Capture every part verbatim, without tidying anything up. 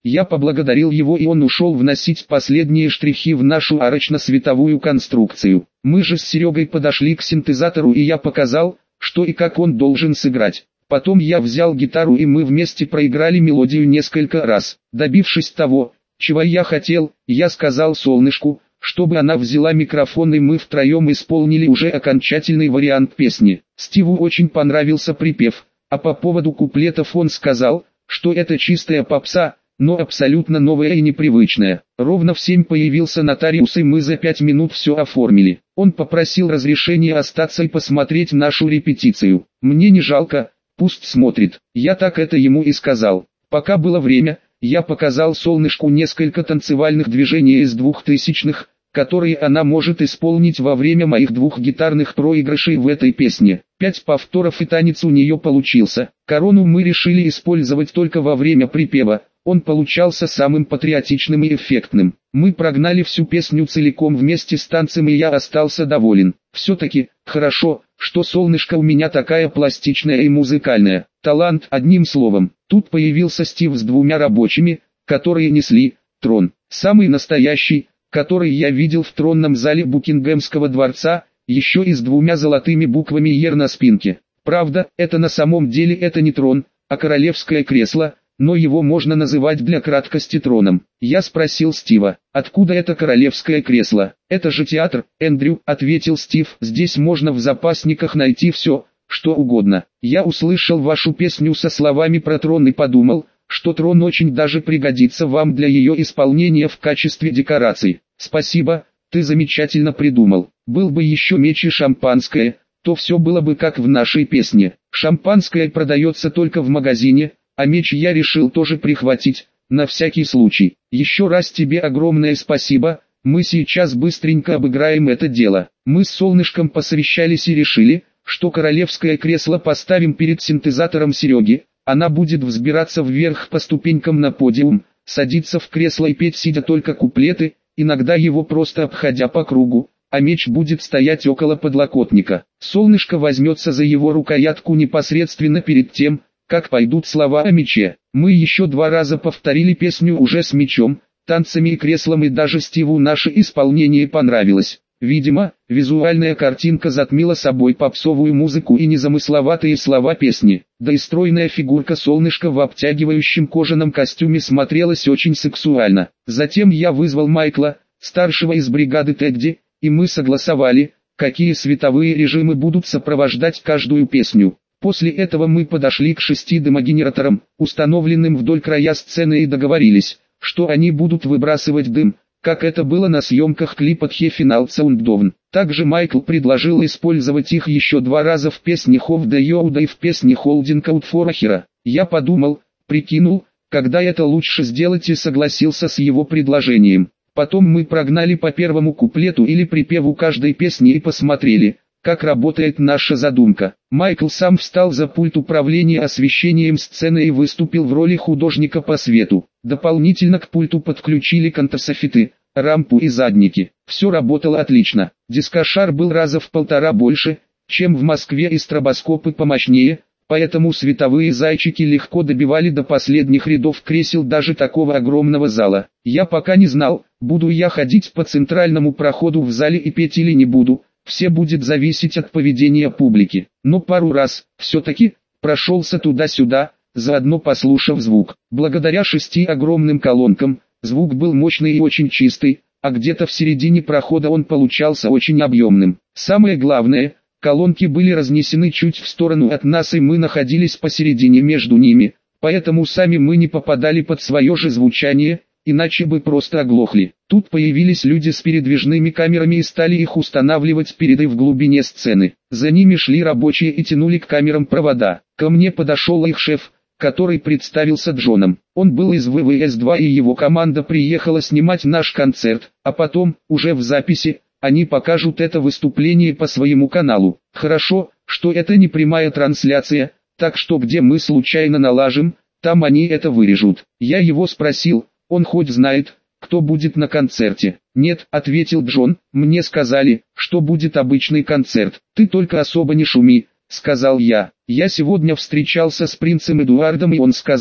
Я поблагодарил его, и он ушел вносить последние штрихи в нашу арочно-световую конструкцию. Мы же с Серегой подошли к синтезатору, и я показал, что и как он должен сыграть. Потом я взял гитару, и мы вместе проиграли мелодию несколько раз. Добившись того, чего я хотел, я сказал Солнышку, чтобы она взяла микрофон, и мы втроем исполнили уже окончательный вариант песни. Стиву очень понравился припев, а по поводу куплетов он сказал, что это чистая попса, но абсолютно новая и непривычная. Ровно в семь появился нотариус, и мы за пять минут все оформили. Он попросил разрешения остаться и посмотреть нашу репетицию. Мне не жалко, пусть смотрит. Я так это ему и сказал. Пока было время, я показал Солнышку несколько танцевальных движений из двухтысячных, которые она может исполнить во время моих двух гитарных проигрышей в этой песне. Пять повторов, и танец у нее получился. Корону мы решили использовать только во время припева. Он получался самым патриотичным и эффектным. Мы прогнали всю песню целиком вместе с танцем, и я остался доволен. Все-таки, хорошо, что Солнышко у меня такая пластичная и музыкальная. Талант, одним словом. Тут появился Стив с двумя рабочими, которые несли трон. Самый настоящий, который я видел в тронном зале Букингемского дворца, еще и с двумя золотыми буквами «Ер» на спинке. Правда, это на самом деле это не трон, а королевское кресло, но его можно называть для краткости троном. Я спросил Стива, откуда это королевское кресло? Это же театр, Эндрю, ответил Стив. Здесь можно в запасниках найти все, что угодно. Я услышал вашу песню со словами про трон и подумал, что трон очень даже пригодится вам для ее исполнения в качестве декораций. Спасибо, ты замечательно придумал. Был бы еще меч и шампанское, то все было бы как в нашей песне. Шампанское продается только в магазине, а меч я решил тоже прихватить, на всякий случай. Еще раз тебе огромное спасибо, мы сейчас быстренько обыграем это дело. Мы с Солнышком посовещались и решили, что королевское кресло поставим перед синтезатором Сереги. Она будет взбираться вверх по ступенькам на подиум, садиться в кресло и петь сидя только куплеты, иногда его просто обходя по кругу, а меч будет стоять около подлокотника. Солнышко возьмется за его рукоятку непосредственно перед тем, как пойдут слова о мече. Мы еще два раза повторили песню уже с мечом, танцами и креслом, и даже Стиву наше исполнение понравилось. Видимо, визуальная картинка затмила собой попсовую музыку и незамысловатые слова песни. Да и стройная фигурка Солнышка в обтягивающем кожаном костюме смотрелась очень сексуально. Затем я вызвал Майкла, старшего из бригады Тедди, и мы согласовали, какие световые режимы будут сопровождать каждую песню. После этого мы подошли к шести дымогенераторам, установленным вдоль края сцены, и договорились, что они будут выбрасывать дым, как это было на съемках клипа «Тхе Финал Саунддовн». Также Майкл предложил использовать их еще два раза в песне «Хов де Йоуда» и в песне «Holding Out for a Hero». Я подумал, прикинул, когда это лучше сделать, и согласился с его предложением. Потом мы прогнали по первому куплету или припеву каждой песни и посмотрели, как работает наша задумка. Майкл сам встал за пульт управления освещением сцены и выступил в роли художника по свету. Дополнительно к пульту подключили контрсофиты, рампу и задники. Все работало отлично. Дискошар был раза в полтора больше, чем в Москве, и стробоскопы помощнее, поэтому световые зайчики легко добивали до последних рядов кресел даже такого огромного зала. Я пока не знал, буду я ходить по центральному проходу в зале и петь или не буду. Все будет зависеть от поведения публики. Но пару раз, все-таки, прошелся туда-сюда, заодно послушав звук. Благодаря шести огромным колонкам, звук был мощный и очень чистый, а где-то в середине прохода он получался очень объемным. Самое главное, колонки были разнесены чуть в сторону от нас, и мы находились посередине между ними, поэтому сами мы не попадали под свое же звучание, иначе бы просто оглохли. Тут появились люди с передвижными камерами и стали их устанавливать перед и в глубине сцены. За ними шли рабочие и тянули к камерам провода. Ко мне подошел их шеф, который представился Джоном. Он был из вэ вэ эс два, и его команда приехала снимать наш концерт, а потом, уже в записи, они покажут это выступление по своему каналу. Хорошо, что это не прямая трансляция, так что где мы случайно налажим, там они это вырежут. Я его спросил, он хоть знает, кто будет на концерте? Нет, ответил Джон, мне сказали, что будет обычный концерт. Ты только особо не шуми, сказал я. Я сегодня встречался с принцем Эдуардом, и он сказал,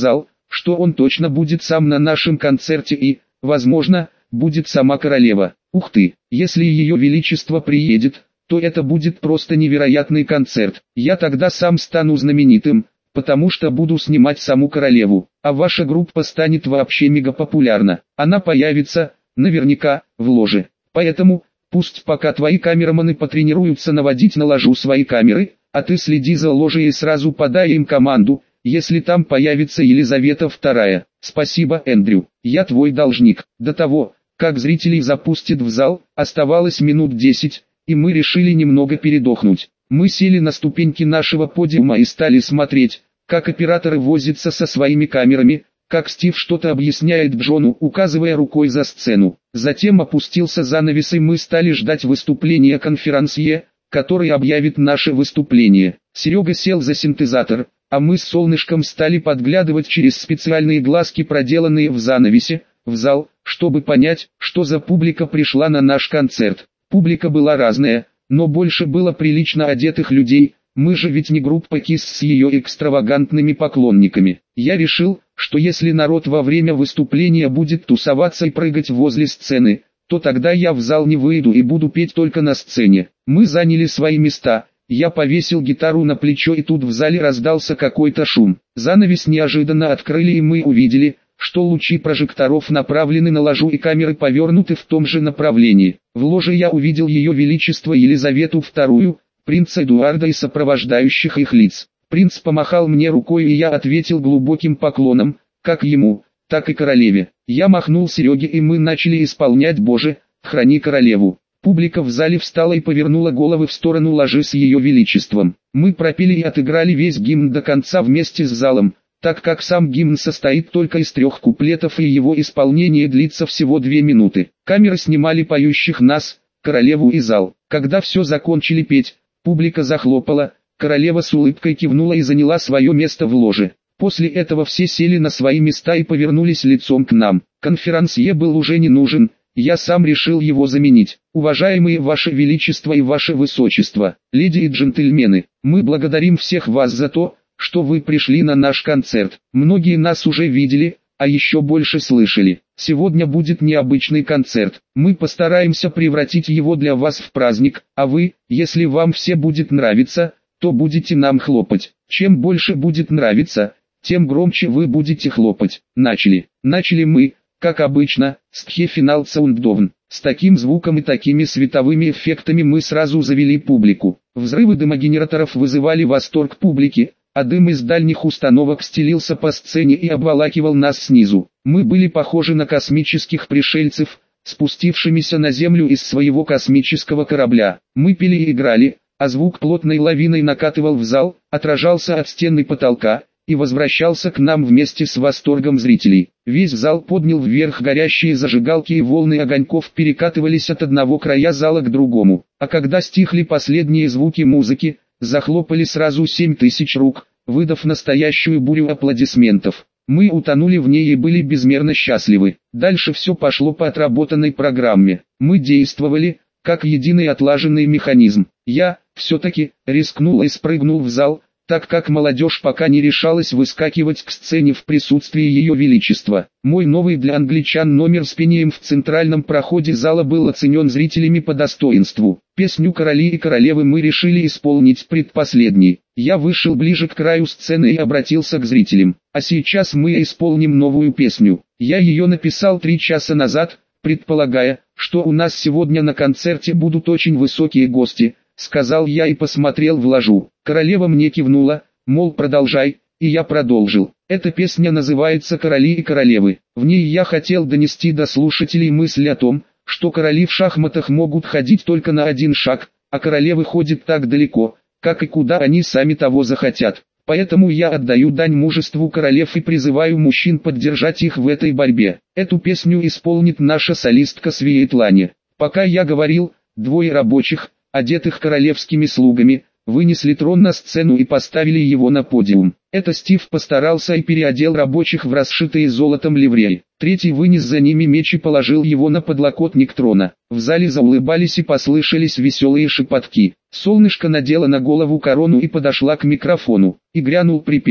что он точно будет сам на нашем концерте и, возможно, будет сама королева. Ух ты, если ее величество приедет, то это будет просто невероятный концерт. Я тогда сам стану знаменитым, потому что буду снимать саму королеву, а ваша группа станет вообще мегапопулярна. Она появится, наверняка, в ложе. Поэтому, пусть пока твои камераманы потренируются наводить на ложу свои камеры, а ты следи за ложей и сразу подай им команду, если там появится Елизавета вторая. Спасибо, Эндрю, я твой должник. До того, как зрителей запустят в зал, оставалось минут десять, и мы решили немного передохнуть. Мы сели на ступеньки нашего подиума и стали смотреть, как операторы возятся со своими камерами, как Стив что-то объясняет Джону, указывая рукой за сцену. Затем опустился занавес и мы стали ждать выступления конферансье, который объявит наше выступление. Серега сел за синтезатор, а мы с Солнышком стали подглядывать через специальные глазки, проделанные в занавесе, в зал, чтобы понять, что за публика пришла на наш концерт. Публика была разная, но больше было прилично одетых людей. Мы же ведь не группа Кисс с ее экстравагантными поклонниками. Я решил, что если народ во время выступления будет тусоваться и прыгать возле сцены, то тогда я в зал не выйду и буду петь только на сцене. Мы заняли свои места, я повесил гитару на плечо, и тут в зале раздался какой-то шум. Занавес неожиданно открыли и мы увидели, что лучи прожекторов направлены на ложу и камеры повернуты в том же направлении. В ложе я увидел ее величество Елизавету вторую, принца Эдуарда и сопровождающих их лиц. Принц помахал мне рукой, и я ответил глубоким поклоном, как ему, так и королеве. Я махнул Сереге, и мы начали исполнять «Боже, храни королеву». Публика в зале встала и повернула головы в сторону ложи с ее величеством. Мы пропели и отыграли весь гимн до конца вместе с залом, так как сам гимн состоит только из трех куплетов и его исполнение длится всего две минуты. Камеры снимали поющих нас, королеву и зал. Когда все закончили петь, публика захлопала, королева с улыбкой кивнула и заняла свое место в ложе. После этого все сели на свои места и повернулись лицом к нам. Конферансье был уже не нужен, я сам решил его заменить. Уважаемые Ваше Величество и Ваше Высочество, леди и джентльмены, мы благодарим всех вас за то, что вы пришли на наш концерт. Многие нас уже видели, а еще больше слышали. Сегодня будет необычный концерт. Мы постараемся превратить его для вас в праздник, а вы, если вам все будет нравиться, то будете нам хлопать. Чем больше будет нравиться, тем громче вы будете хлопать. Начали. Начали мы, как обычно, с «Тхе-финал Саунддовн». С таким звуком и такими световыми эффектами мы сразу завели публику. Взрывы дымогенераторов вызывали восторг публики, а дым из дальних установок стелился по сцене и обволакивал нас снизу. Мы были похожи на космических пришельцев, спустившимися на Землю из своего космического корабля. Мы пели и играли, а звук плотной лавиной накатывал в зал, отражался от стен и потолка, и возвращался к нам вместе с восторгом зрителей. Весь зал поднял вверх горящие зажигалки, и волны огоньков перекатывались от одного края зала к другому. А когда стихли последние звуки музыки, захлопали сразу семь тысяч рук, выдав настоящую бурю аплодисментов. Мы утонули в ней и были безмерно счастливы. Дальше все пошло по отработанной программе. Мы действовали, как единый отлаженный механизм. Я, все-таки, рискнул и спрыгнул в зал, так как молодежь пока не решалась выскакивать к сцене в присутствии ее величества. Мой новый для англичан номер с пением в центральном проходе зала был оценен зрителями по достоинству. Песню «Короли и королевы» мы решили исполнить предпоследней. Я вышел ближе к краю сцены и обратился к зрителям. А сейчас мы исполним новую песню. Я ее написал три часа назад, предполагая, что у нас сегодня на концерте будут очень высокие гости, сказал я и посмотрел в ложу. Королева мне кивнула, мол, продолжай, и я продолжил. Эта песня называется «Короли и королевы». В ней я хотел донести до слушателей мысль о том, что короли в шахматах могут ходить только на один шаг, а королевы ходят так далеко, как и куда они сами того захотят. Поэтому я отдаю дань мужеству королев и призываю мужчин поддержать их в этой борьбе. Эту песню исполнит наша солистка Светлана. Пока я говорил, двое рабочих, одетых королевскими слугами, вынесли трон на сцену и поставили его на подиум. Это Стив постарался и переодел рабочих в расшитые золотом ливреи. Третий вынес за ними меч и положил его на подлокотник трона. В зале заулыбались и послышались веселые шепотки. Солнышко надела на голову корону и подошла к микрофону, и грянул припев.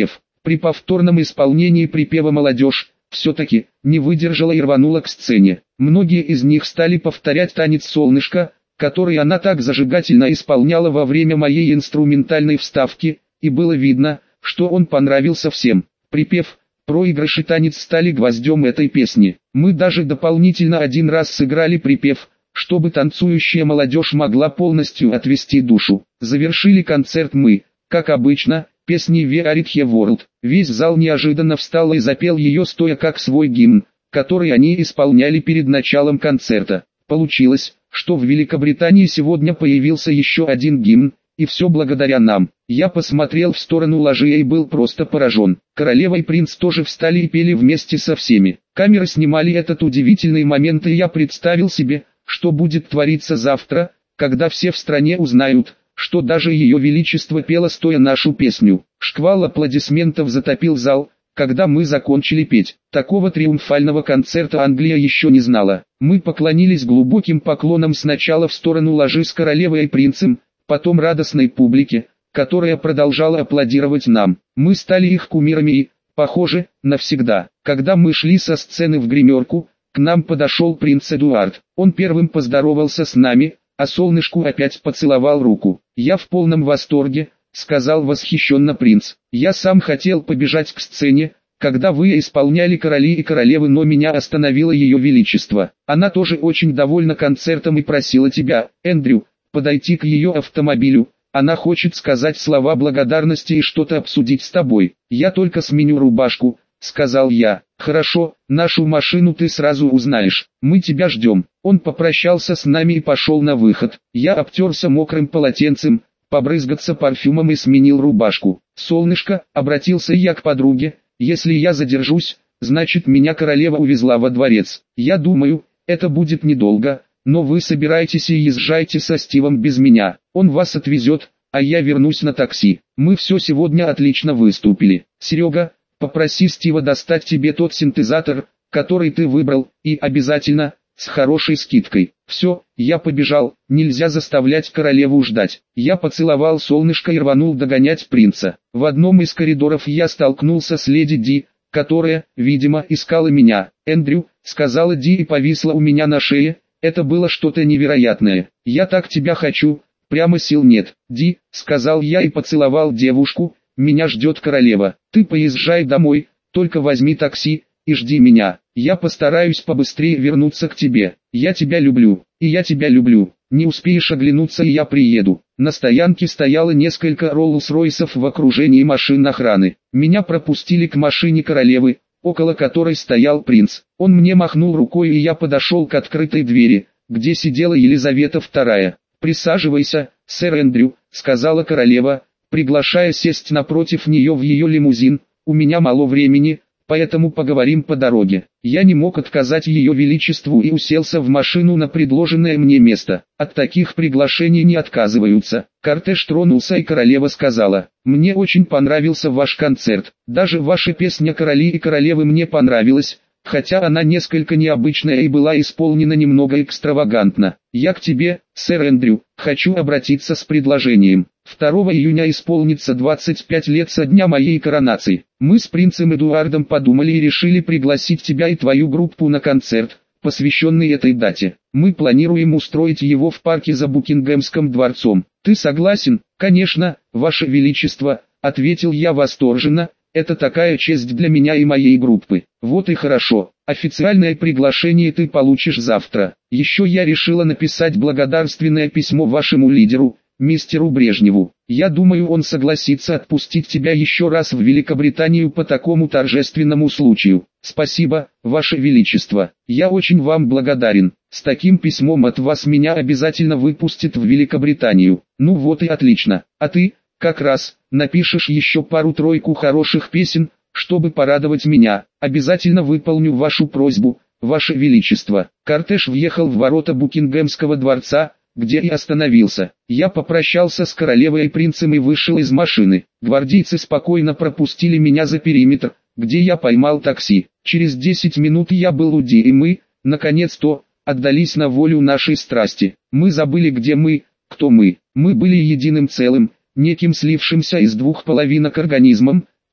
При повторном исполнении припева молодежь все-таки не выдержала и рванула к сцене. Многие из них стали повторять танец «Солнышко», который она так зажигательно исполняла во время моей инструментальной вставки, и было видно, что он понравился всем. Припев, проигрыш и танец стали гвоздем этой песни. Мы даже дополнительно один раз сыграли припев, чтобы танцующая молодежь могла полностью отвести душу. Завершили концерт мы, как обычно, песней «We Are It Here World». Весь зал неожиданно встал и запел ее стоя как свой гимн, который они исполняли перед началом концерта. Получилось, что в Великобритании сегодня появился еще один гимн, и все благодаря нам. Я посмотрел в сторону ложи и был просто поражен. Королева и принц тоже встали и пели вместе со всеми. Камеры снимали этот удивительный момент, и я представил себе, что будет твориться завтра, когда все в стране узнают, что даже Ее Величество пело стоя нашу песню. Шквал аплодисментов затопил зал, когда мы закончили петь. Такого триумфального концерта Англия еще не знала. Мы поклонились глубоким поклоном сначала в сторону ложи с королевой и принцем, потом радостной публике, которая продолжала аплодировать нам. Мы стали их кумирами и, похоже, навсегда. Когда мы шли со сцены в гримерку, к нам подошел принц Эдуард. Он первым поздоровался с нами, а солнышку опять поцеловал руку. «Я в полном восторге», — сказал восхищенно принц. «Я сам хотел побежать к сцене, когда вы исполняли короли и королевы, но меня остановило Ее Величество. Она тоже очень довольна концертом и просила тебя, Эндрю, подойти к ее автомобилю. Она хочет сказать слова благодарности и что-то обсудить с тобой. Я только сменю рубашку», — сказал я. «Хорошо, нашу машину ты сразу узнаешь. Мы тебя ждем». Он попрощался с нами и пошел на выход. Я обтерся мокрым полотенцем, побрызгаться парфюмом и сменил рубашку. «Солнышко», — обратился я к подруге, — «если я задержусь, значит меня королева увезла во дворец. Я думаю, это будет недолго, но вы собирайтесь и езжайте со Стивом без меня. Он вас отвезет, а я вернусь на такси. Мы все сегодня отлично выступили. Серега, попроси Стива достать тебе тот синтезатор, который ты выбрал, и обязательно, с хорошей скидкой. Все, я побежал, нельзя заставлять королеву ждать». Я поцеловал солнышко и рванул догонять принца. В одном из коридоров я столкнулся с леди Ди, которая, видимо, искала меня. «Эндрю», — сказала Ди и повисла у меня на шее, — это было что-то невероятное. «Я так тебя хочу, прямо сил нет». «Ди», — сказал я и поцеловал девушку, — «меня ждет королева. Ты поезжай домой, только возьми такси и жди меня. Я постараюсь побыстрее вернуться к тебе. Я тебя люблю, и я тебя люблю. Не успеешь оглянуться, и я приеду». На стоянке стояло несколько Роллс-Ройсов в окружении машин охраны. Меня пропустили к машине королевы, около которой стоял принц. Он мне махнул рукой, и я подошел к открытой двери, где сидела Елизавета вторая. «Присаживайся, сэр Эндрю», — сказала королева, приглашая сесть напротив нее в ее лимузин. «У меня мало времени, поэтому поговорим по дороге». Я не мог отказать Ее Величеству и уселся в машину на предложенное мне место. От таких приглашений не отказываются. Кортеж тронулся, и королева сказала: «Мне очень понравился ваш концерт. Даже ваша песня «Короли и королевы» мне понравилась, хотя она несколько необычная и была исполнена немного экстравагантно. Я к тебе, сэр Эндрю, хочу обратиться с предложением. второго июня исполнится двадцать пять лет со дня моей коронации. Мы с принцем Эдуардом подумали и решили пригласить тебя и твою группу на концерт, посвященный этой дате. Мы планируем устроить его в парке за Букингемским дворцом. Ты согласен?» «Конечно, Ваше Величество», — ответил я восторженно. «Это такая честь для меня и моей группы». «Вот и хорошо. Официальное приглашение ты получишь завтра. Еще я решила написать благодарственное письмо вашему лидеру, мистеру Брежневу. Я думаю, он согласится отпустить тебя еще раз в Великобританию по такому торжественному случаю». «Спасибо, Ваше Величество. Я очень вам благодарен. С таким письмом от вас меня обязательно выпустят в Великобританию». «Ну вот и отлично. А ты, как раз, напишешь еще пару-тройку хороших песен, чтобы порадовать меня. Обязательно выполню вашу просьбу, Ваше Величество». Кортеж въехал в ворота Букингемского дворца, где и остановился. Я попрощался с королевой и принцем и вышел из машины. Гвардейцы спокойно пропустили меня за периметр, где я поймал такси. Через десять минут я был у Ди, и мы, наконец-то, отдались на волю нашей страсти. Мы забыли, где мы, кто мы. Мы были единым целым, неким слившимся из двух половинок организмом,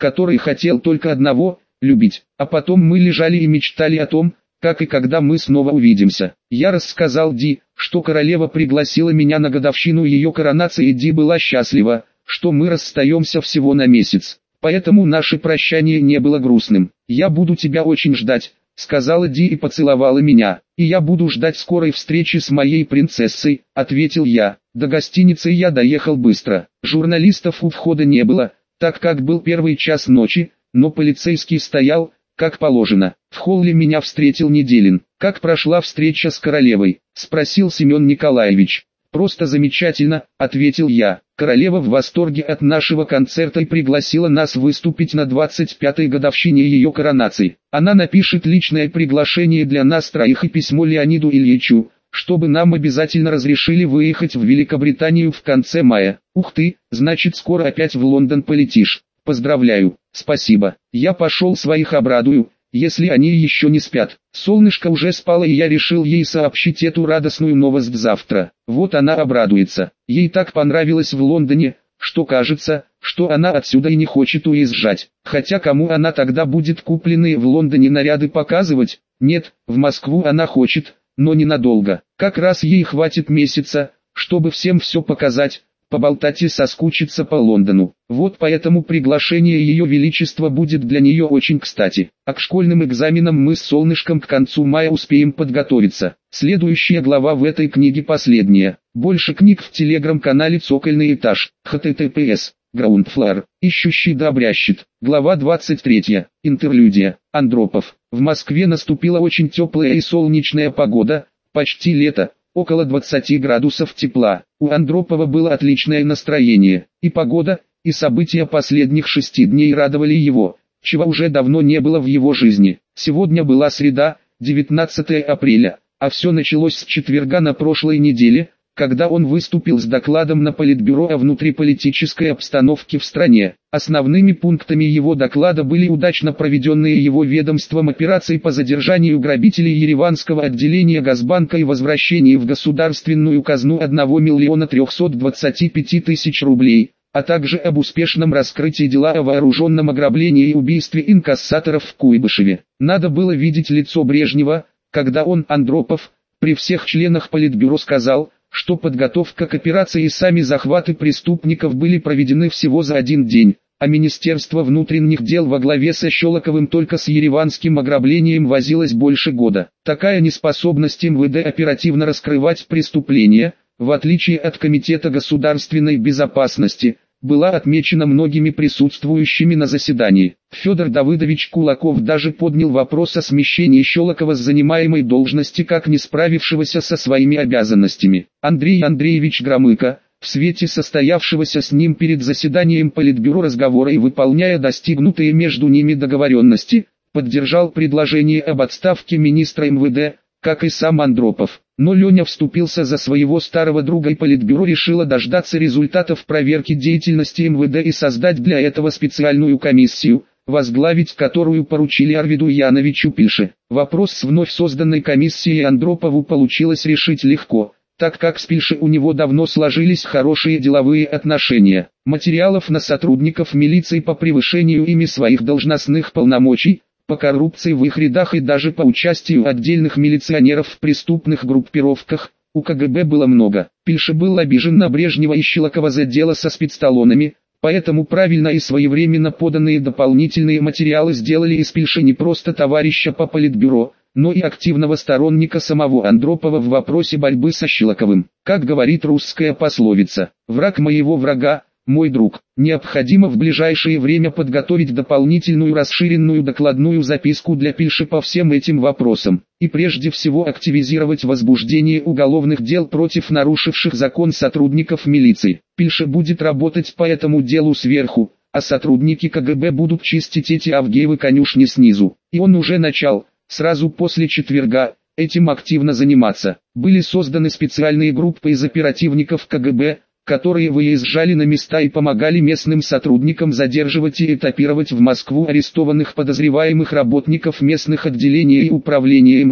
который хотел только одного – любить. А потом мы лежали и мечтали о том, как и когда мы снова увидимся. Я рассказал Ди, что королева пригласила меня на годовщину ее коронации, и Ди была счастлива, что мы расстаемся всего на месяц. Поэтому наше прощание не было грустным. «Я буду тебя очень ждать», — сказала Ди и поцеловала меня. «И я буду ждать скорой встречи с моей принцессой», — ответил я. До гостиницы я доехал быстро. Журналистов у входа не было, так как был первый час ночи, но полицейский стоял, как положено. В холле меня встретил Неделин. «Как прошла встреча с королевой?» — спросил Семен Николаевич. «Просто замечательно», — ответил я. «Королева в восторге от нашего концерта и пригласила нас выступить на двадцать пятой годовщине ее коронации. Она напишет личное приглашение для нас троих и письмо Леониду Ильичу, чтобы нам обязательно разрешили выехать в Великобританию в конце мая». «Ух ты, значит скоро опять в Лондон полетишь. Поздравляю». «Спасибо. Я пошел своих обрадую, если они еще не спят». Солнышко уже спало, и я решил ей сообщить эту радостную новость завтра. Вот она обрадуется. Ей так понравилось в Лондоне, что кажется, что она отсюда и не хочет уезжать. Хотя кому она тогда будет купленные в Лондоне наряды показывать? Нет, в Москву она хочет, но ненадолго. Как раз ей хватит месяца, чтобы всем все показать, поболтать и соскучиться по Лондону. Вот поэтому приглашение Ее Величества будет для нее очень кстати. А к школьным экзаменам мы с Солнышком к концу мая успеем подготовиться. Следующая глава в этой книге последняя. Больше книг в телеграм-канале «Цокольный этаж». эйч ти ти пи эс. Groundfloor. Ищущий да обрящет. Глава двадцать третья. Интерлюдия. Андропов. В Москве наступила очень теплая и солнечная погода, почти лето. Около двадцати градусов тепла. У Андропова было отличное настроение. И погода, и события последних шести дней радовали его, чего уже давно не было в его жизни. Сегодня была среда, девятнадцатое апреля, а все началось с четверга на прошлой неделе, когда он выступил с докладом на Политбюро о внутриполитической обстановке в стране. Основными пунктами его доклада были удачно проведенные его ведомством операции по задержанию грабителей ереванского отделения Газбанка и возвращении в государственную казну одного миллиона трехсот двадцати пяти тысяч рублей, а также об успешном раскрытии дела о вооруженном ограблении и убийстве инкассаторов в Куйбышеве. Надо было видеть лицо Брежнева, когда он, Андропов, при всех членах Политбюро сказал, что подготовка к операции и сами захваты преступников были проведены всего за один день, а Министерство внутренних дел во главе со Щелоковым только с ереванским ограблением возилось больше года. Такая неспособность эм вэ дэ оперативно раскрывать преступления, в отличие от Комитета государственной безопасности, была отмечена многими присутствующими на заседании. Федор Давыдович Кулаков даже поднял вопрос о смещении Щелокова с занимаемой должности как не справившегося со своими обязанностями. Андрей Андреевич Громыко, в свете состоявшегося с ним перед заседанием Политбюро разговора и выполняя достигнутые между ними договоренности, поддержал предложение об отставке министра эм вэ дэ, как и сам Андропов. Но Леня вступился за своего старого друга, и Политбюро решило дождаться результатов проверки деятельности эм вэ дэ и создать для этого специальную комиссию, возглавить которую поручили Арвиду Яновичу Пильше. Вопрос с вновь созданной комиссией Андропову получилось решить легко, так как с Пильше у него давно сложились хорошие деловые отношения. Материалов на сотрудников милиции по превышению ими своих должностных полномочий, по коррупции в их рядах и даже по участию отдельных милиционеров в преступных группировках, у ка гэ бэ было много. Пильше был обижен на Брежнева и Щелокова за дело со спецталонами, поэтому правильно и своевременно поданные дополнительные материалы сделали из Пильше не просто товарища по Политбюро, но и активного сторонника самого Андропова в вопросе борьбы со Щелоковым. Как говорит русская пословица, «Враг моего врага – мой друг». Необходимо в ближайшее время подготовить дополнительную расширенную докладную записку для Пильше по всем этим вопросам, и прежде всего активизировать возбуждение уголовных дел против нарушивших закон сотрудников милиции. Пильше будет работать по этому делу сверху, а сотрудники ка гэ бэ будут чистить эти Авгиевы конюшни снизу. И он уже начал, сразу после четверга, этим активно заниматься. Были созданы специальные группы из оперативников ка гэ бэ, которые выезжали на места и помогали местным сотрудникам задерживать и этапировать в Москву арестованных подозреваемых работников местных отделений и управления эм вэ дэ.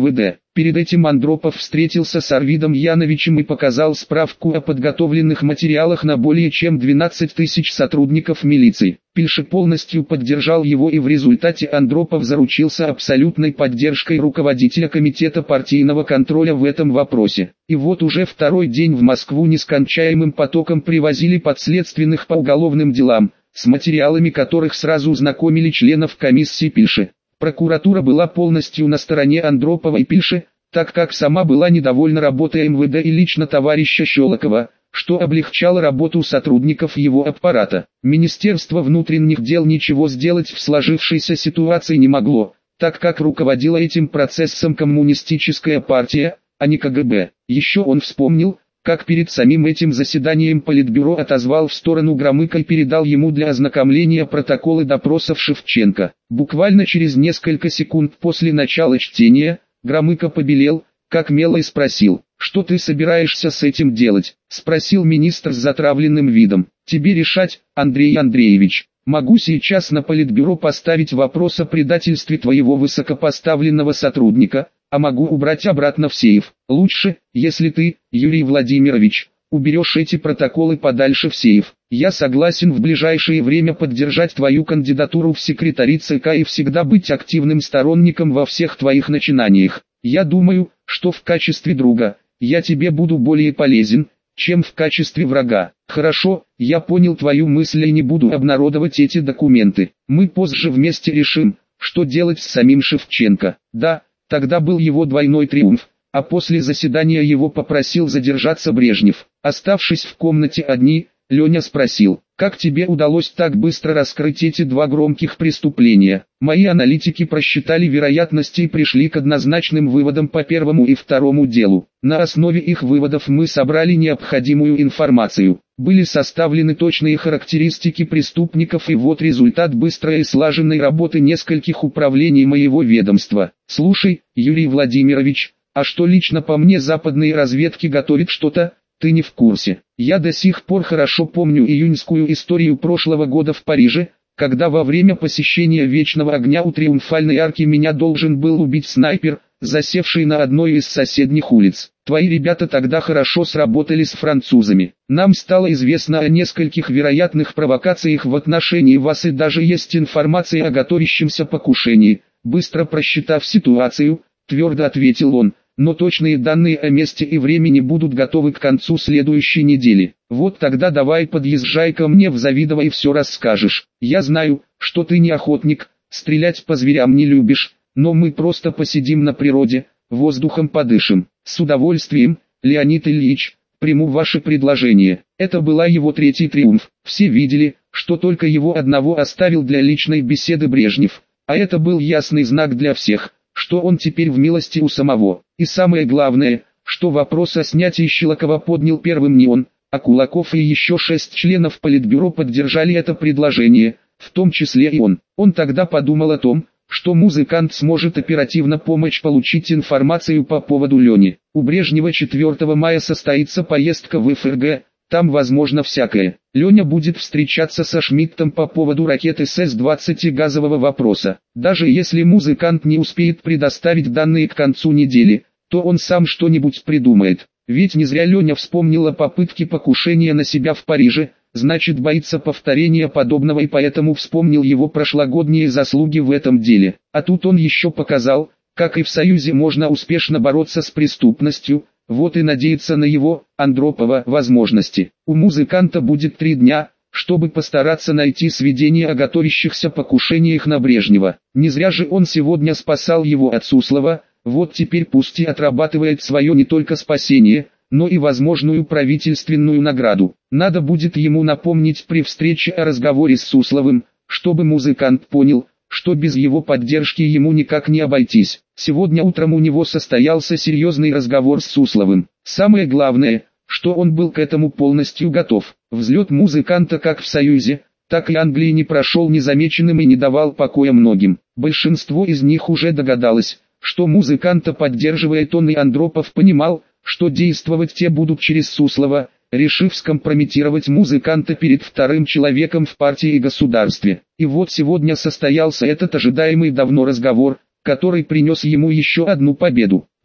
Перед этим Андропов встретился с Арвидом Яновичем и показал справку о подготовленных материалах на более чем двенадцать тысяч сотрудников милиции. Пильше полностью поддержал его, и в результате Андропов заручился абсолютной поддержкой руководителя комитета партийного контроля в этом вопросе. И вот уже второй день в Москву нескончаемым потоком привозили подследственных по уголовным делам, с материалами которых сразу знакомили членов комиссии Пильше. Прокуратура была полностью на стороне Андропова и Пильше, так как сама была недовольна работой эм вэ дэ и лично товарища Щелокова, что облегчало работу сотрудников его аппарата. Министерство внутренних дел ничего сделать в сложившейся ситуации не могло, так как руководила этим процессом коммунистическая партия, а не ка гэ бэ. Еще он вспомнил, как перед самим этим заседанием Политбюро отозвал в сторону Громыка и передал ему для ознакомления протоколы допросов Шевченко. Буквально через несколько секунд после начала чтения, Громыко побелел, как мело, и спросил: «Что ты собираешься с этим делать?» — спросил министр с затравленным видом. «Тебе решать, Андрей Андреевич. Могу сейчас на Политбюро поставить вопрос о предательстве твоего высокопоставленного сотрудника, а могу убрать обратно в сейф. Лучше, если ты, Юрий Владимирович, уберешь эти протоколы подальше в сейф. Я согласен в ближайшее время поддержать твою кандидатуру в секретари ЦК и всегда быть активным сторонником во всех твоих начинаниях. Я думаю, что в качестве друга я тебе буду более полезен, чем в качестве врага. Хорошо, я понял твою мысль и не буду обнародовать эти документы. Мы позже вместе решим, что делать с самим Шевченко». Да, тогда был его двойной триумф, а после заседания его попросил задержаться Брежнев. Оставшись в комнате одни, Леня спросил: «Как тебе удалось так быстро раскрыть эти два громких преступления?» «Мои аналитики просчитали вероятности и пришли к однозначным выводам по первому и второму делу. На основе их выводов мы собрали необходимую информацию. Были составлены точные характеристики преступников, и вот результат быстрой и слаженной работы нескольких управлений моего ведомства. Слушай, Юрий Владимирович, а что лично по мне западные разведки готовят что-то? Ты не в курсе. Я до сих пор хорошо помню июньскую историю прошлого года в Париже, когда во время посещения Вечного огня у Триумфальной арки меня должен был убить снайпер, засевший на одной из соседних улиц. Твои ребята тогда хорошо сработали с французами. Нам стало известно о нескольких вероятных провокациях в отношении вас, и даже есть информация о готовящемся покушении. Быстро просчитав ситуацию, твердо ответил он, но точные данные о месте и времени будут готовы к концу следующей недели. Вот тогда давай подъезжай ко мне в Завидово и все расскажешь. Я знаю, что ты не охотник, стрелять по зверям не любишь, но мы просто посидим на природе, воздухом подышим. С удовольствием, Леонид Ильич, приму ваше предложение». Это была его третий триумф. Все видели, что только его одного оставил для личной беседы Брежнев, а это был ясный знак для всех, что он теперь в милости у самого. И самое главное, что вопрос о снятии Щелокова поднял первым не он, а Кулаков, и еще шесть членов Политбюро поддержали это предложение, в том числе и он. Он тогда подумал о том, что музыкант сможет оперативно помочь получить информацию по поводу Лени. У Брежнева четвёртого мая состоится поездка в эф эр гэ, там возможно всякое. Леня будет встречаться со Шмидтом по поводу ракеты эс эс двадцать и газового вопроса. Даже если музыкант не успеет предоставить данные к концу недели, то он сам что-нибудь придумает. Ведь не зря Леня вспомнил о попытке покушения на себя в Париже, значит боится повторения подобного, и поэтому вспомнил его прошлогодние заслуги в этом деле. А тут он еще показал, как и в Союзе можно успешно бороться с преступностью. Вот и надеяться на его, Андропова, возможности. У музыканта будет три дня, чтобы постараться найти сведения о готовящихся покушениях на Брежнева. Не зря же он сегодня спасал его от Суслова, вот теперь пусть и отрабатывает свое не только спасение, но и возможную правительственную награду. Надо будет ему напомнить при встрече о разговоре с Сусловым, чтобы музыкант понял, что без его поддержки ему никак не обойтись. Сегодня утром у него состоялся серьезный разговор с Сусловым. Самое главное, что он был к этому полностью готов. Взлет музыканта как в Союзе, так и Англии не прошел незамеченным и не давал покоя многим. Большинство из них уже догадалось, что музыканта поддерживает он, и Андропов понимал, что действовать те будут через Суслова, решив скомпрометировать музыканта перед вторым человеком в партии и государстве. И вот сегодня состоялся этот ожидаемый давно разговор, который принес ему еще одну победу.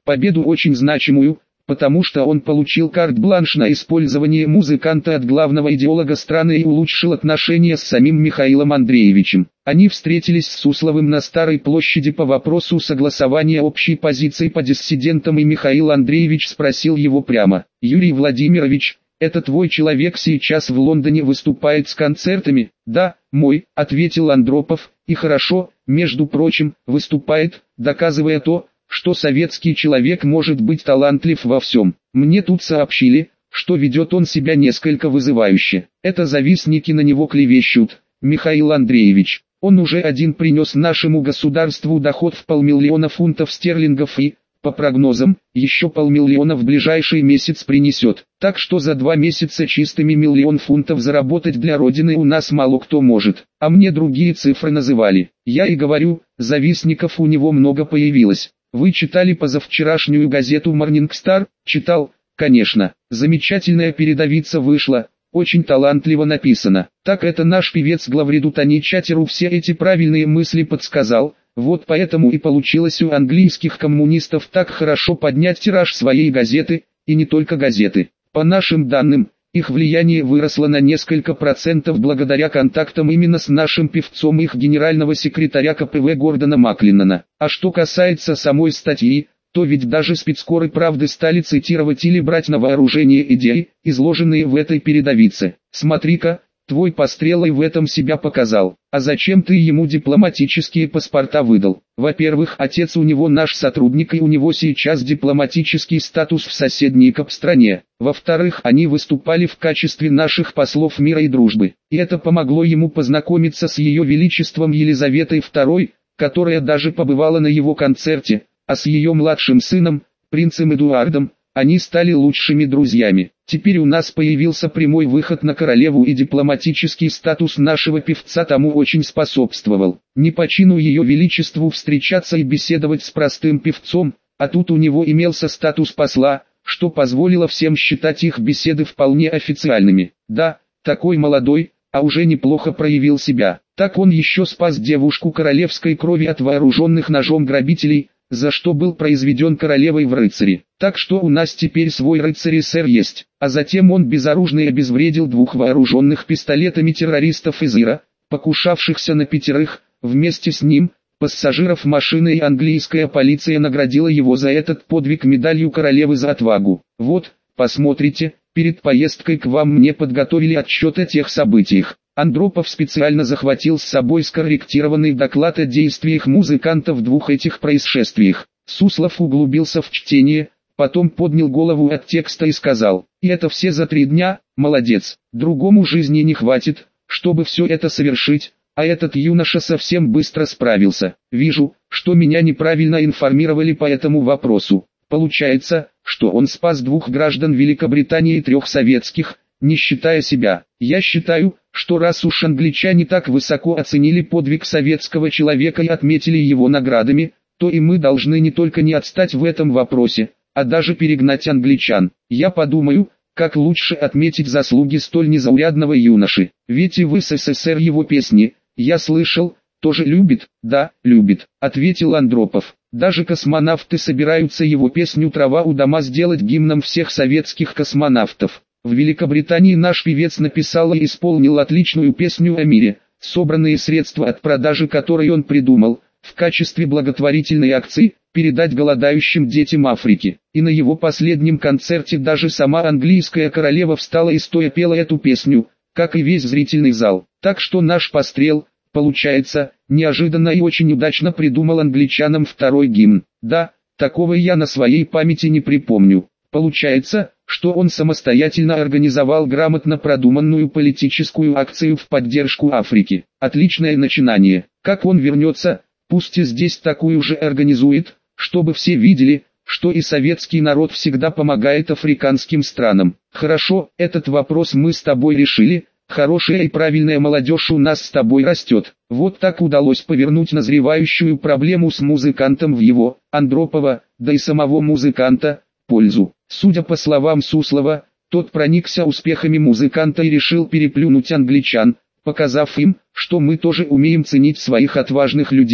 Победу очень значимую, потому что он получил карт-бланш на использование музыканта от главного идеолога страны и улучшил отношения с самим Михаилом Андреевичем. Они встретились с Сусловым на Старой площади по вопросу согласования общей позиции по диссидентам, и Михаил Андреевич спросил его прямо: «Юрий Владимирович, это твой человек сейчас в Лондоне выступает с концертами?» «Да, мой», — ответил Андропов, — «и хорошо, между прочим, выступает, доказывая то, что советский человек может быть талантлив во всем. Мне тут сообщили, что ведет он себя несколько вызывающе. Это завистники на него клевещут, Михаил Андреевич. Он уже один принес нашему государству доход в полмиллиона фунтов стерлингов и, по прогнозам, еще полмиллиона в ближайший месяц принесет. Так что за два месяца чистыми миллион фунтов заработать для Родины у нас мало кто может. А мне другие цифры называли. Я и говорю, завистников у него много появилось. Вы читали позавчерашнюю газету Morning Star? Читал, конечно. Замечательная передовица вышла, очень талантливо написано. Так это наш певец главреду Тони Чатеру все эти правильные мысли подсказал. Вот поэтому и получилось у английских коммунистов так хорошо поднять тираж своей газеты, и не только газеты. По нашим данным, их влияние выросло на несколько процентов благодаря контактам именно с нашим певцом их генерального секретаря ка пэ вэ Гордона Маклиннона. А что касается самой статьи, то ведь даже спецкоры «Правды» стали цитировать или брать на вооружение идеи, изложенные в этой передовице. Смотри-ка, твой Пострелый в этом себя показал. А зачем ты ему дипломатические паспорта выдал? Во-первых, отец у него наш сотрудник, и у него сейчас дипломатический статус в соседней КАП-стране. Во-вторых, они выступали в качестве наших послов мира и дружбы. И это помогло ему познакомиться с ее величеством Елизаветой второй, которая даже побывала на его концерте, а с ее младшим сыном, принцем Эдуардом, они стали лучшими друзьями. Теперь у нас появился прямой выход на королеву, и дипломатический статус нашего певца тому очень способствовал. Не по чину ее величеству встречаться и беседовать с простым певцом, а тут у него имелся статус посла, что позволило всем считать их беседы вполне официальными. Да, такой молодой, а уже неплохо проявил себя. Так он еще спас девушку королевской крови от вооруженных ножом грабителей, за что был произведен королевой в рыцари. Так что у нас теперь свой рыцарь-эсэр есть. А затем он безоружный обезвредил двух вооруженных пистолетами террористов из Ира, покушавшихся на пятерых. Вместе с ним, пассажиров машины, и английская полиция наградила его за этот подвиг медалью королевы за отвагу. Вот, посмотрите, перед поездкой к вам мне подготовили отчет о тех событиях. Андропов специально захватил с собой скорректированный доклад о действиях музыкантов в двух этих происшествиях. Суслов углубился в чтение, потом поднял голову от текста и сказал: «И это все за три дня, молодец, другому жизни не хватит, чтобы все это совершить, а этот юноша совсем быстро справился. Вижу, что меня неправильно информировали по этому вопросу. Получается, что он спас двух граждан Великобритании и трех советских, не считая себя. Я считаю, что раз уж англичане так высоко оценили подвиг советского человека и отметили его наградами, то и мы должны не только не отстать в этом вопросе, а даже перегнать англичан. Я подумаю, как лучше отметить заслуги столь незаурядного юноши. Ведь и в эс эс эс эр его песни, я слышал, тоже любит». «Да, любит», — ответил Андропов. «Даже космонавты собираются его песню «Трава у дома» сделать гимном всех советских космонавтов. В Великобритании наш певец написал и исполнил отличную песню о мире, собранные средства от продажи которой он придумал, в качестве благотворительной акции, передать голодающим детям Африки. И на его последнем концерте даже сама английская королева встала и стоя пела эту песню, как и весь зрительный зал. Так что наш Пострел, получается, неожиданно и очень удачно придумал англичанам второй гимн. Да, такого я на своей памяти не припомню. Получается, что он самостоятельно организовал грамотно продуманную политическую акцию в поддержку Африки. Отличное начинание. Как он вернется, пусть и здесь такую же организует, чтобы все видели, что и советский народ всегда помогает африканским странам. Хорошо, этот вопрос мы с тобой решили. Хорошая и правильная молодежь у нас с тобой растет. Вот так удалось повернуть назревающую проблему с музыкантом в его, Андропова, да и самого музыканта, пользу. Судя по словам Суслова, тот проникся успехами музыканта и решил переплюнуть англичан, показав им, что мы тоже умеем ценить своих отважных людей.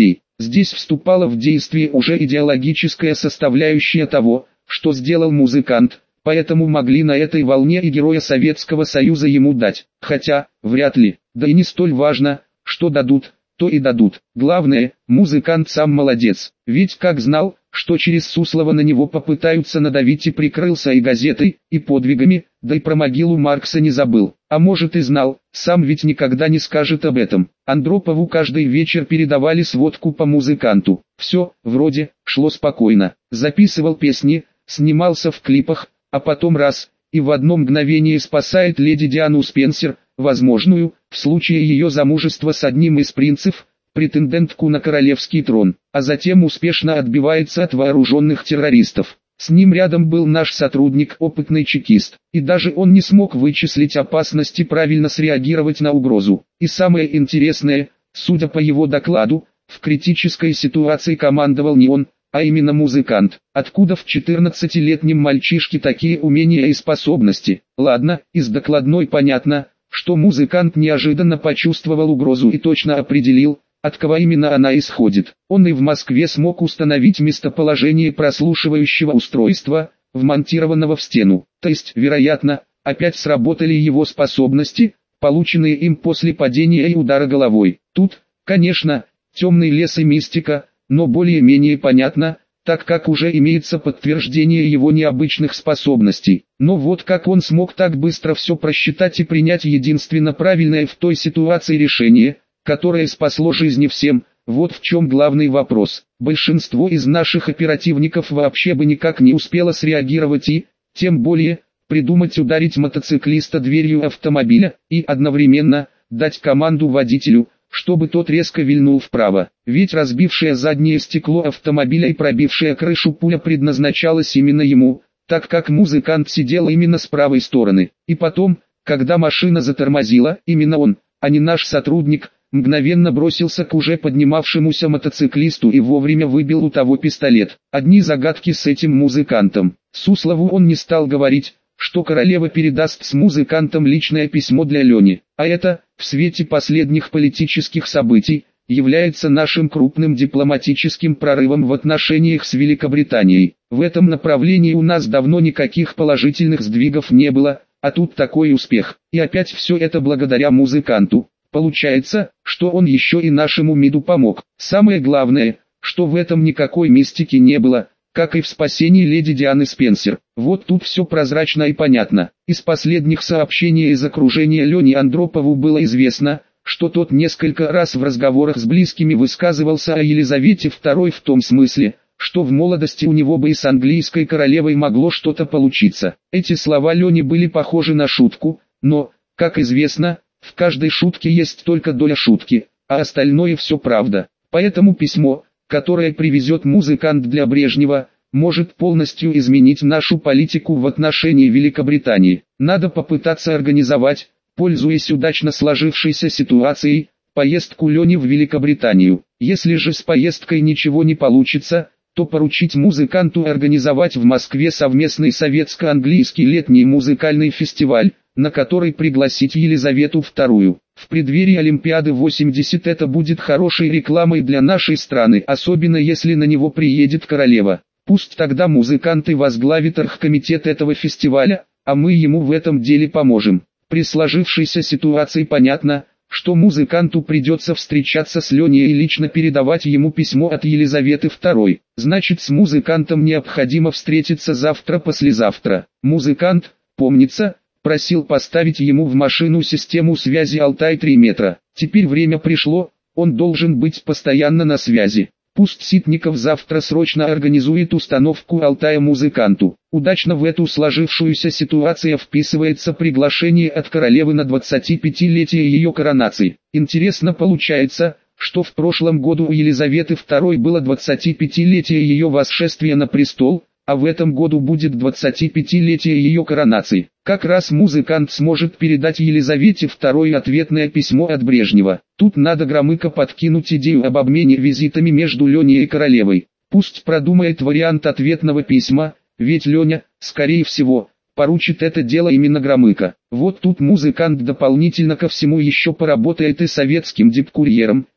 Здесь вступала в действие уже идеологическая составляющая того, что сделал музыкант, поэтому могли на этой волне и Героя Советского Союза ему дать, хотя, вряд ли, да и не столь важно, что дадут, то и дадут. Главное, музыкант сам молодец, ведь как знал, что через Суслова на него попытаются надавить, и прикрылся и газетой, и подвигами, да и про могилу Маркса не забыл. А может и знал, сам ведь никогда не скажет об этом. Андропову каждый вечер передавали сводку по музыканту. Все, вроде, шло спокойно. Записывал песни, снимался в клипах, а потом раз, и в одно мгновение спасает леди Диану Спенсер, возможную, в случае ее замужества с одним из принцев, претендентку на королевский трон, а затем успешно отбивается от вооруженных террористов. С ним рядом был наш сотрудник, опытный чекист, и даже он не смог вычислить опасность и правильно среагировать на угрозу. И самое интересное, судя по его докладу, в критической ситуации командовал не он, а именно музыкант. Откуда в четырнадцатилетнем мальчишке такие умения и способности? Ладно, из докладной понятно, что музыкант неожиданно почувствовал угрозу и точно определил, от кого именно она исходит. Он и в Москве смог установить местоположение прослушивающего устройства, вмонтированного в стену. То есть, вероятно, опять сработали его способности, полученные им после падения и удара головой. Тут, конечно, темный лес и мистика, но более-менее понятно, так как уже имеется подтверждение его необычных способностей. Но вот как он смог так быстро все просчитать и принять единственно правильное в той ситуации решение, которое спасло жизни всем, вот в чем главный вопрос. Большинство из наших оперативников вообще бы никак не успело среагировать и, тем более, придумать ударить мотоциклиста дверью автомобиля, и одновременно, дать команду водителю, чтобы тот резко вильнул вправо. Ведь разбившее заднее стекло автомобиля и пробившая крышу пуля предназначалась именно ему, так как музыкант сидел именно с правой стороны. И потом, когда машина затормозила, именно он, а не наш сотрудник, мгновенно бросился к уже поднимавшемуся мотоциклисту и вовремя выбил у того пистолет. Одни загадки с этим музыкантом. Суслову он не стал говорить, что королева передаст с музыкантом личное письмо для Лени. А это, в свете последних политических событий, является нашим крупным дипломатическим прорывом в отношениях с Великобританией. В этом направлении у нас давно никаких положительных сдвигов не было, а тут такой успех. И опять все это благодаря музыканту. Получается, что он еще и нашему МИДу помог. Самое главное, что в этом никакой мистики не было, как и в спасении леди Дианы Спенсер. Вот тут все прозрачно и понятно. Из последних сообщений из окружения Лени Андропову было известно, что тот несколько раз в разговорах с близкими высказывался о Елизавете второй в том смысле, что в молодости у него бы и с английской королевой могло что-то получиться. Эти слова Лени были похожи на шутку, но, как известно, в каждой шутке есть только доля шутки, а остальное все правда. Поэтому письмо, которое привезет музыкант для Брежнева, может полностью изменить нашу политику в отношении Великобритании. Надо попытаться организовать, пользуясь удачно сложившейся ситуацией, поездку Лени в Великобританию. Если же с поездкой ничего не получится, то поручить музыканту организовать в Москве совместный советско-английский летний музыкальный фестиваль, на который пригласить Елизавету вторую. В преддверии Олимпиады восемьдесят это будет хорошей рекламой для нашей страны, особенно если на него приедет королева. Пусть тогда музыкант и возглавит оргкомитет этого фестиваля, а мы ему в этом деле поможем. При сложившейся ситуации понятно, что музыканту придется встречаться с Леней и лично передавать ему письмо от Елизаветы второй. Значит, с музыкантом необходимо встретиться завтра-послезавтра. Музыкант, помнится, просил поставить ему в машину систему связи Алтай три метра. Теперь время пришло, он должен быть постоянно на связи. Пусть Ситников завтра срочно организует установку Алтая музыканту. Удачно в эту сложившуюся ситуацию вписывается приглашение от королевы на двадцатипятилетие ее коронации. Интересно получается, что в прошлом году у Елизаветы второй было двадцатипятилетие ее восшествия на престол, а в этом году будет двадцатипятилетие ее коронации. Как раз музыкант сможет передать Елизавете второй ответное письмо от Брежнева. Тут надо Громыко подкинуть идею об обмене визитами между Леней и королевой. Пусть продумает вариант ответного письма, ведь Леня, скорее всего, поручит это дело именно Громыко. Вот тут музыкант дополнительно ко всему еще поработает и советским дипкурьером,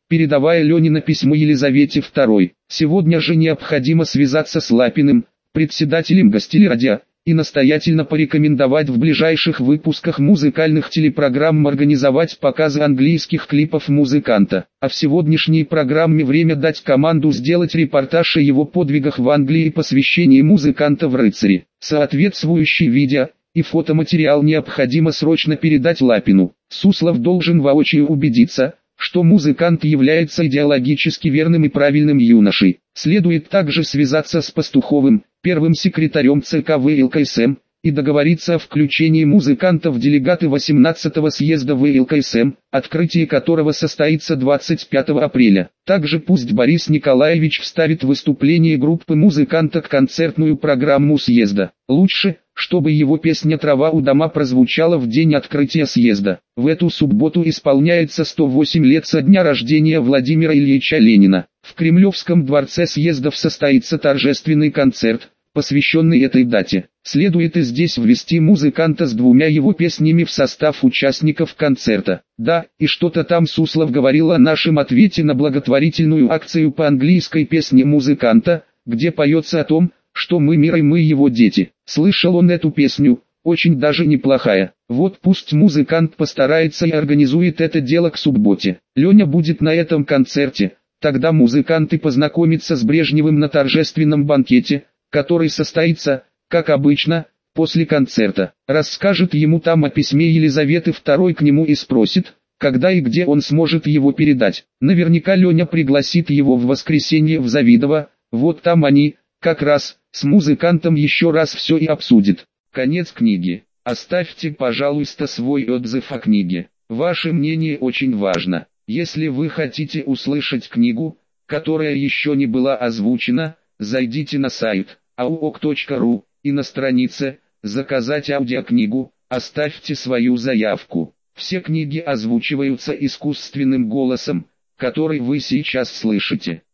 передавая Ленина письмо Елизавете второй. Сегодня же необходимо связаться с Лапиным, председателем Гостелерадио, и настоятельно порекомендовать в ближайших выпусках музыкальных телепрограмм организовать показы английских клипов музыканта. А в сегодняшней программе время дать команду сделать репортаж о его подвигах в Англии и посвящении музыканта в рыцари. Соответствующий видео и фотоматериал необходимо срочно передать Лапину. Суслов должен воочию убедиться, что музыкант является идеологически верным и правильным юношей. Следует также связаться с Пастуховым, первым секретарем ЦК ВЛКСМ, и договориться о включении музыканта в делегаты восемнадцатого съезда ВЛКСМ, открытие которого состоится двадцать пятого апреля. Также пусть Борис Николаевич вставит выступление группы музыканта к концертную программу съезда. Лучше, чтобы его песня «Трава у дома» прозвучала в день открытия съезда. В эту субботу исполняется сто восемь лет со дня рождения Владимира Ильича Ленина. В Кремлевском дворце съездов состоится торжественный концерт, посвященный этой дате. Следует и здесь ввести музыканта с двумя его песнями в состав участников концерта. Да, и что-то там Суслов говорил о нашем ответе на благотворительную акцию по английской песне музыканта, где поется о том, что мы мир и мы его дети. Слышал он эту песню, очень даже неплохая. Вот пусть музыкант постарается и организует это дело к субботе. Леня будет на этом концерте, тогда музыкант и познакомится с Брежневым на торжественном банкете, который состоится, как обычно, после концерта. Расскажет ему там о письме Елизаветы второй к нему и спросит, когда и где он сможет его передать. Наверняка Леня пригласит его в воскресенье в Завидово, вот там они, как раз, с музыкантом еще раз все и обсудят. Конец книги. Оставьте, пожалуйста, свой отзыв о книге. Ваше мнение очень важно. Если вы хотите услышать книгу, которая еще не была озвучена, зайдите на сайт ауок точка ру и на странице «Заказать аудиокнигу» оставьте свою заявку. Все книги озвучиваются искусственным голосом, который вы сейчас слышите.